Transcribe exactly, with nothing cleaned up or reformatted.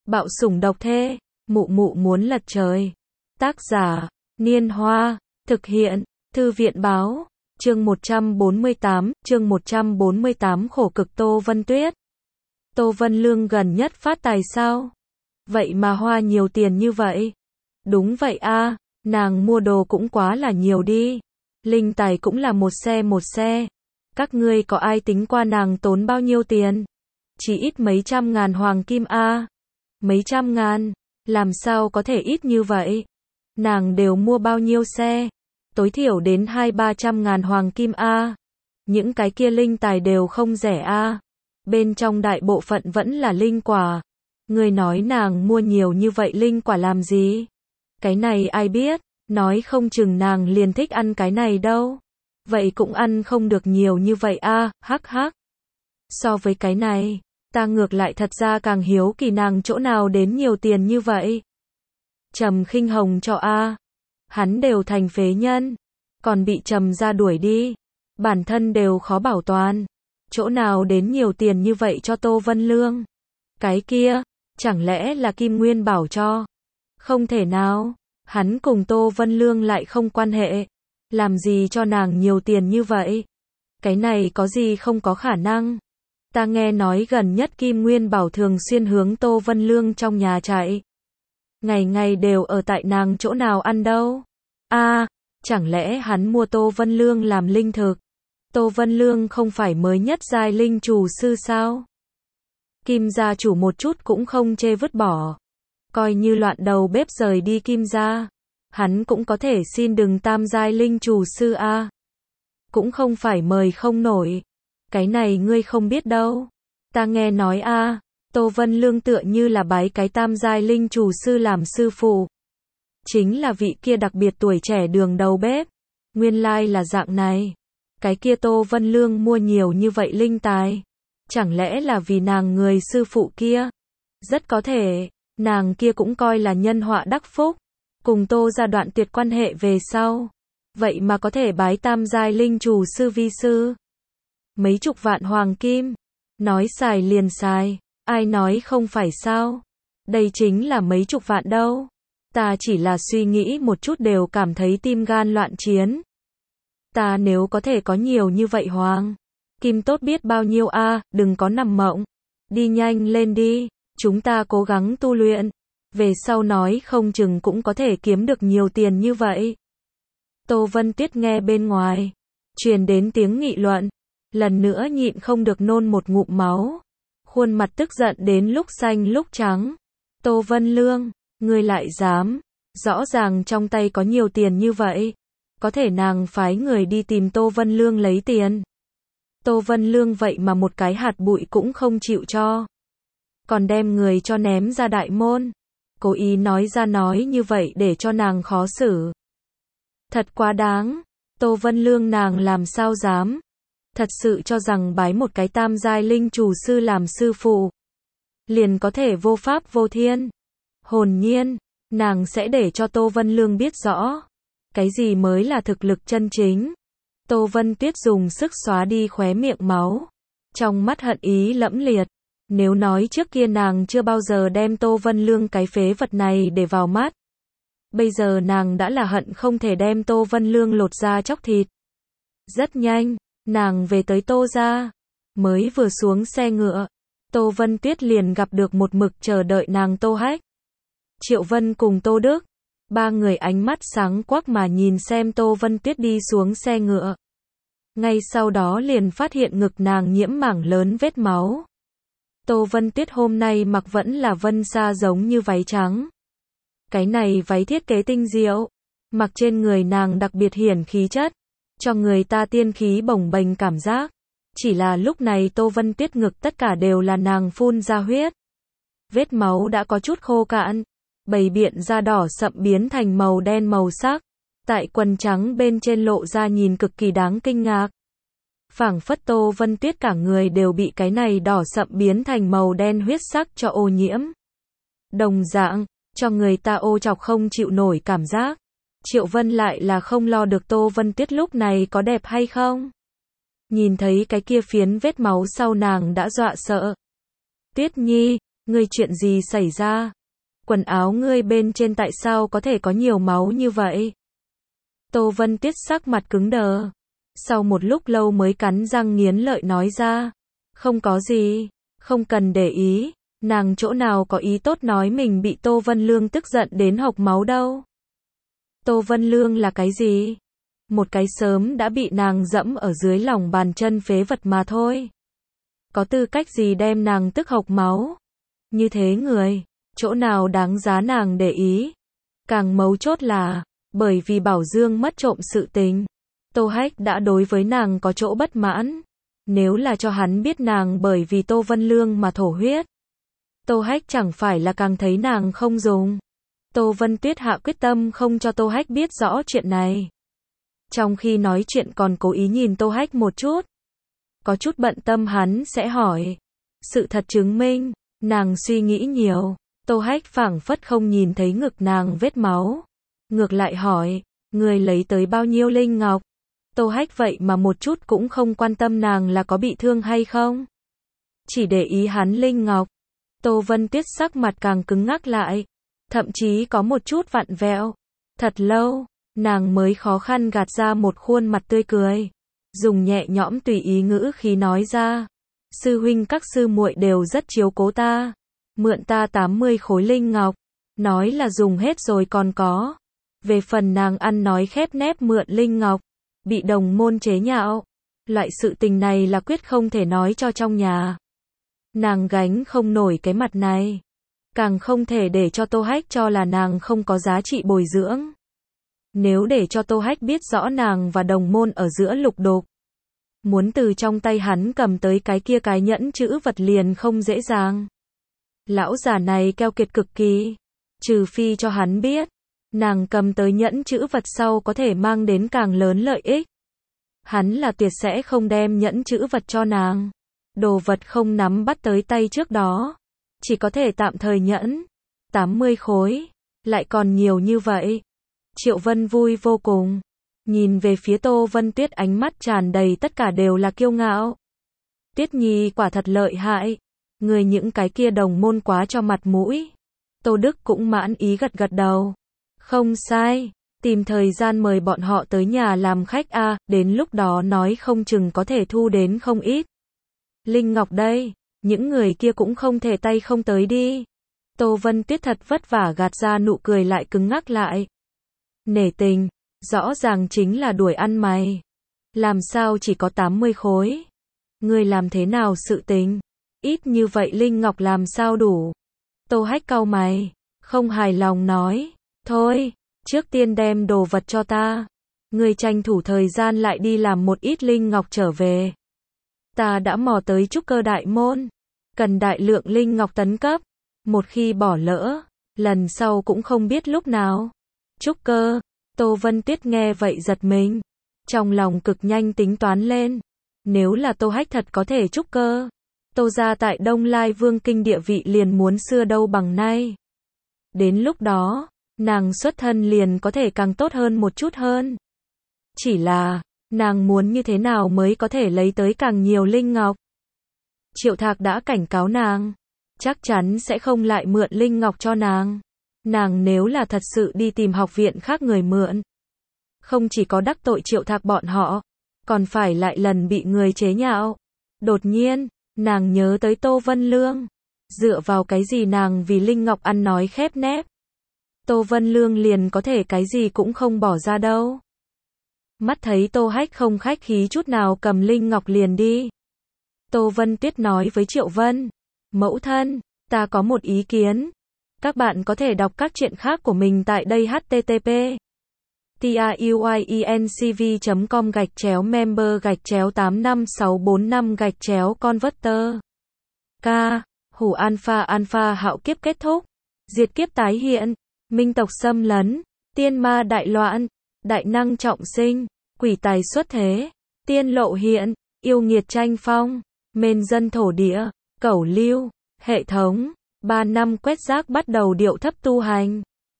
Bạo sủng độc thê, mụ mụ muốn lật trời. Tác giả, Niên Hoa, thực hiện, Thư viện báo, chương một trăm bốn mươi tám, chương một trăm bốn mươi tám khổ cực Tô Vân Tuyết. Tô Vân Lương gần nhất phát tài sao? Vậy mà hoa nhiều tiền như vậy? Đúng vậy a, nàng mua đồ cũng quá là nhiều đi. Linh tài cũng là một xe một xe. Các ngươi có ai tính qua nàng tốn bao nhiêu tiền? Chỉ ít mấy trăm ngàn hoàng kim a. Mấy trăm ngàn, làm sao có thể ít như vậy? Nàng đều mua bao nhiêu xe? Tối thiểu đến hai ba trăm ngàn hoàng kim a. Những cái kia linh tài đều không rẻ a. Bên trong đại bộ phận vẫn là linh quả. Người nói nàng mua nhiều như vậy linh quả làm gì? Cái này ai biết, nói không chừng nàng liền thích ăn cái này đâu. Vậy cũng ăn không được nhiều như vậy a, hắc hắc. So với cái này, ta ngược lại thật ra càng hiếu kỳ nàng chỗ nào đến nhiều tiền như vậy. Trầm Khinh Hồng cho a, hắn đều thành phế nhân, còn bị Trầm gia đuổi đi, bản thân đều khó bảo toàn, chỗ nào đến nhiều tiền như vậy cho Tô Vân Lương? Cái kia, chẳng lẽ là Kim Nguyên Bảo cho? Không thể nào, hắn cùng Tô Vân Lương lại không quan hệ, làm gì cho nàng nhiều tiền như vậy? Cái này có gì không có khả năng. Ta nghe nói gần nhất Kim Nguyên Bảo thường xuyên hướng Tô Vân Lương trong nhà chạy. Ngày ngày đều ở tại nàng chỗ nào ăn đâu. A, à, chẳng lẽ hắn mua Tô Vân Lương làm linh thực? Tô Vân Lương không phải mới nhất giai linh chủ sư sao? Kim gia chủ một chút cũng không chê vứt bỏ. Coi như loạn đầu bếp rời đi Kim gia, hắn cũng có thể xin đừng tam giai linh chủ sư a. À. Cũng không phải mời không nổi. Cái này ngươi không biết đâu. Ta nghe nói a, à, Tô Vân Lương tựa như là bái cái tam giai linh chủ sư làm sư phụ. Chính là vị kia đặc biệt tuổi trẻ đường đầu bếp. Nguyên lai là dạng này. Cái kia Tô Vân Lương mua nhiều như vậy linh tài. Chẳng lẽ là vì nàng người sư phụ kia? Rất có thể, nàng kia cũng coi là nhân họa đắc phúc. Cùng Tô gia đoạn tuyệt quan hệ về sau. Vậy mà có thể bái tam giai linh chủ sư vi sư. Mấy chục vạn hoàng kim. Nói xài liền xài. Ai nói không phải sao? Đây chính là mấy chục vạn đâu. Ta chỉ là suy nghĩ một chút đều cảm thấy tim gan loạn chiến. Ta nếu có thể có nhiều như vậy hoàng kim tốt biết bao nhiêu a, à, đừng có nằm mộng. Đi nhanh lên đi, chúng ta cố gắng tu luyện. Về sau nói không chừng cũng có thể kiếm được nhiều tiền như vậy. Tô Vân Tuyết nghe bên ngoài truyền đến tiếng nghị luận, lần nữa nhịn không được nôn một ngụm máu. Khuôn mặt tức giận đến lúc xanh lúc trắng. Tô Vân Lương, ngươi lại dám, rõ ràng trong tay có nhiều tiền như vậy. Có thể nàng phái người đi tìm Tô Vân Lương lấy tiền. Tô Vân Lương vậy mà một cái hạt bụi cũng không chịu cho. Còn đem người cho ném ra đại môn. Cố ý nói ra nói như vậy để cho nàng khó xử. Thật quá đáng. Tô Vân Lương nàng làm sao dám. Thật sự cho rằng bái một cái tam giai linh chủ sư làm sư phụ liền có thể vô pháp vô thiên. Hồn nhiên, nàng sẽ để cho Tô Vân Lương biết rõ cái gì mới là thực lực chân chính. Tô Vân Tuyết dùng sức xóa đi khóe miệng máu, trong mắt hận ý lẫm liệt. Nếu nói trước kia nàng chưa bao giờ đem Tô Vân Lương cái phế vật này để vào mắt, bây giờ nàng đã là hận không thể đem Tô Vân Lương lột da chóc thịt. Rất nhanh, nàng về tới Tô gia, mới vừa xuống xe ngựa, Tô Vân Tuyết liền gặp được một mực chờ đợi nàng Tô Hách, Triệu Vân cùng Tô Đức. Ba người ánh mắt sáng quắc mà nhìn xem Tô Vân Tuyết đi xuống xe ngựa. Ngay sau đó liền phát hiện ngực nàng nhiễm mảng lớn vết máu. Tô Vân Tuyết hôm nay mặc vẫn là vân sa giống như váy trắng. Cái này váy thiết kế tinh diệu, mặc trên người nàng đặc biệt hiển khí chất, cho người ta tiên khí bồng bềnh cảm giác. Chỉ là lúc này Tô Vân Tuyết ngực tất cả đều là nàng phun ra huyết. Vết máu đã có chút khô cạn, bầy biện da đỏ sậm biến thành màu đen màu sắc. Tại quần trắng bên trên lộ ra nhìn cực kỳ đáng kinh ngạc. Phảng phất Tô Vân Tuyết cả người đều bị cái này đỏ sậm biến thành màu đen huyết sắc cho ô nhiễm. Đồng dạng, cho người ta ô chọc không chịu nổi cảm giác. Triệu Vân lại là không lo được Tô Vân Tuyết lúc này có đẹp hay không. Nhìn thấy cái kia phiến vết máu sau nàng đã dọa sợ. Tuyết Nhi, Ngươi chuyện gì xảy ra? Quần áo ngươi bên trên tại sao có thể có nhiều máu như vậy? Tô Vân Tuyết sắc mặt cứng đờ. Sau một lúc lâu mới cắn răng nghiến lợi nói ra. Không có gì, không cần để ý. Nàng chỗ nào có ý tốt nói mình bị Tô Vân Lương tức giận đến hộc máu đâu. Tô Vân Lương là cái gì? Một cái sớm đã bị nàng dẫm ở dưới lòng bàn chân phế vật mà thôi. Có tư cách gì đem nàng tức hộc máu? Như thế người, chỗ nào đáng giá nàng để ý? Càng mấu chốt là, bởi vì Bảo Dương mất trộm sự tình, Tô Hách đã đối với nàng có chỗ bất mãn. Nếu là cho hắn biết nàng bởi vì Tô Vân Lương mà thổ huyết, Tô Hách chẳng phải là càng thấy nàng không dùng. Tô Vân Tuyết hạ quyết tâm không cho Tô Hách biết rõ chuyện này. Trong khi nói chuyện còn cố ý nhìn Tô Hách một chút. Có chút bận tâm hắn sẽ hỏi. Sự thật chứng minh, nàng suy nghĩ nhiều. Tô Hách phảng phất không nhìn thấy ngực nàng vết máu. Ngược lại hỏi, người lấy tới bao nhiêu linh ngọc? Tô Hách vậy mà một chút cũng không quan tâm nàng là có bị thương hay không. Chỉ để ý hắn linh ngọc. Tô Vân Tuyết sắc mặt càng cứng ngắc lại. Thậm chí có một chút vặn vẹo. Thật lâu, nàng mới khó khăn gạt ra một khuôn mặt tươi cười. Dùng nhẹ nhõm tùy ý ngữ khí nói ra. Sư huynh các sư muội đều rất chiếu cố ta. Mượn ta tám mươi khối linh ngọc. Nói là dùng hết rồi còn có. Về phần nàng ăn nói khép nép mượn linh ngọc. Bị đồng môn chế nhạo. Loại sự tình này là quyết không thể nói cho trong nhà. Nàng gánh không nổi cái mặt này. Càng không thể để cho Tô Hách cho là nàng không có giá trị bồi dưỡng. Nếu để cho Tô Hách biết rõ nàng và đồng môn ở giữa lục đục, muốn từ trong tay hắn cầm tới cái kia cái nhẫn chữ vật liền không dễ dàng. Lão già này keo kiệt cực kỳ. Trừ phi cho hắn biết, nàng cầm tới nhẫn chữ vật sau có thể mang đến càng lớn lợi ích. Hắn là tuyệt sẽ không đem nhẫn chữ vật cho nàng. Đồ vật không nắm bắt tới tay trước đó. Chỉ có thể tạm thời nhẫn. tám mươi khối. Lại còn nhiều như vậy. Triệu Vân vui vô cùng. Nhìn về phía Tô Vân Tuyết ánh mắt tràn đầy tất cả đều là kiêu ngạo. Tuyết Nhi quả thật lợi hại. Người những cái kia đồng môn quá cho mặt mũi. Tô Đức cũng mãn ý gật gật đầu. Không sai. Tìm thời gian mời bọn họ tới nhà làm khách a, à, đến lúc đó nói không chừng có thể thu đến không ít. Linh Ngọc đây, những người kia cũng không thể tay không tới đi. Tô Vân Tuyết thật vất vả gạt ra nụ cười lại cứng ngắc lại. Nể tình, rõ ràng chính là đuổi ăn mày. Làm sao chỉ có tám mươi khối? Ngươi làm thế nào sự tình? Ít như vậy Linh Ngọc làm sao đủ? Tô Hách cau mày, không hài lòng nói, thôi, trước tiên đem đồ vật cho ta. Ngươi tranh thủ thời gian lại đi làm một ít Linh Ngọc trở về. Ta đã mò tới trúc cơ đại môn, cần đại lượng Linh Ngọc tấn cấp. Một khi bỏ lỡ, lần sau cũng không biết lúc nào. Trúc cơ, Tô Vân Tuyết nghe vậy giật mình. Trong lòng cực nhanh tính toán lên. Nếu là Tô Hách thật có thể trúc cơ, Tô gia tại Đông Lai Vương Kinh địa vị liền muốn xưa đâu bằng nay. Đến lúc đó, nàng xuất thân liền có thể càng tốt hơn một chút hơn. Chỉ là, nàng muốn như thế nào mới có thể lấy tới càng nhiều linh ngọc. Triệu Thạc đã cảnh cáo nàng, chắc chắn sẽ không lại mượn linh ngọc cho nàng. Nàng nếu là thật sự đi tìm học viện khác người mượn, không chỉ có đắc tội Triệu Thạc bọn họ, còn phải lại lần bị người chế nhạo. Đột nhiên, nàng nhớ tới Tô Vân Lương. Dựa vào cái gì nàng vì linh ngọc ăn nói khép nép? Tô Vân Lương liền có thể cái gì cũng không bỏ ra đâu. Mắt thấy Tô Hách không khách khí chút nào cầm linh ngọc liền đi. Tô Vân Tuyết nói với Triệu Vân, mẫu thân, ta có một ý kiến. Các bạn có thể đọc các chuyện khác của mình tại đây h t t p truyencv chấm com gạch chéo member gạch chéo tám năm sáu bốn năm gạch chéo converter. K. Hủ alpha alpha hạo kiếp kết thúc. Diệt kiếp tái hiện. Minh tộc xâm lấn. Tiên ma đại loạn. Đại năng trọng sinh. Quỷ tài xuất thế. Tiên lộ hiện. Yêu nghiệt tranh phong. Mên dân thổ địa. Cẩu lưu. Hệ thống. Ba năm quét rác bắt đầu điệu thấp tu hành.